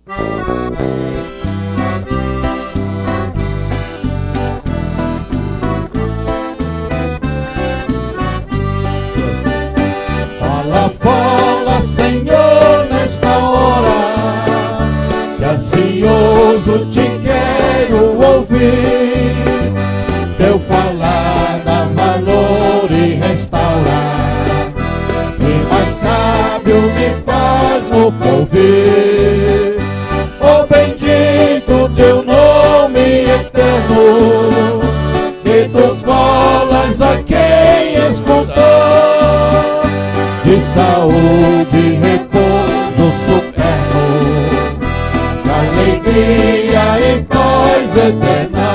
Fala, Senhor, nesta hora, que ansioso te quero ouvir. Teu falar dá valor e restaura, e mais sábio me faz no ouvir. Oh, bendito teu nome eterno, que tu falas a quem escutar. De saúde e repouso superno, de alegria e paz eterna.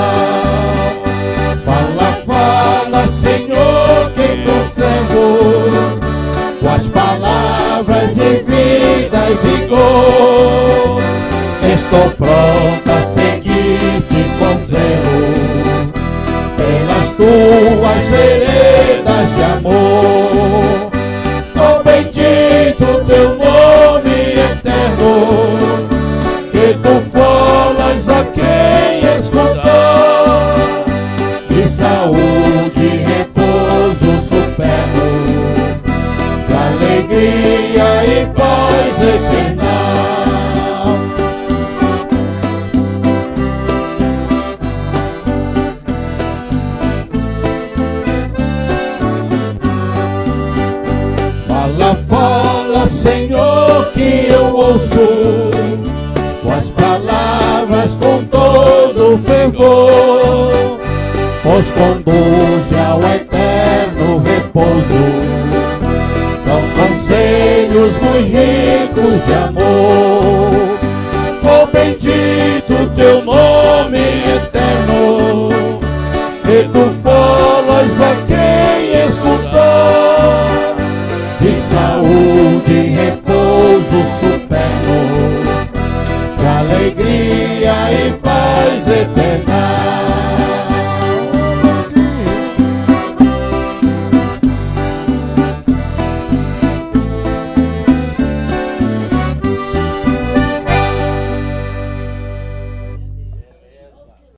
Fala, Senhor, que conservo com as palavras de vida e vigor. Estou pronta a seguir-te com zelo, pelas tuas veredas de amor. Oh, bendito teu nome eterno, que tu falas a quem escutar. De saúde e repouso superno, de alegria e paz eterna. Fala, Senhor, que eu ouço tuas palavras com todo fervor, pois conduz ao eterno repouso. São conselhos muito ricos de amor. Oh, bendito teu nome eterno, que tu falas a quem escutar. De saúde e repouso superno, de alegria e paz eterna.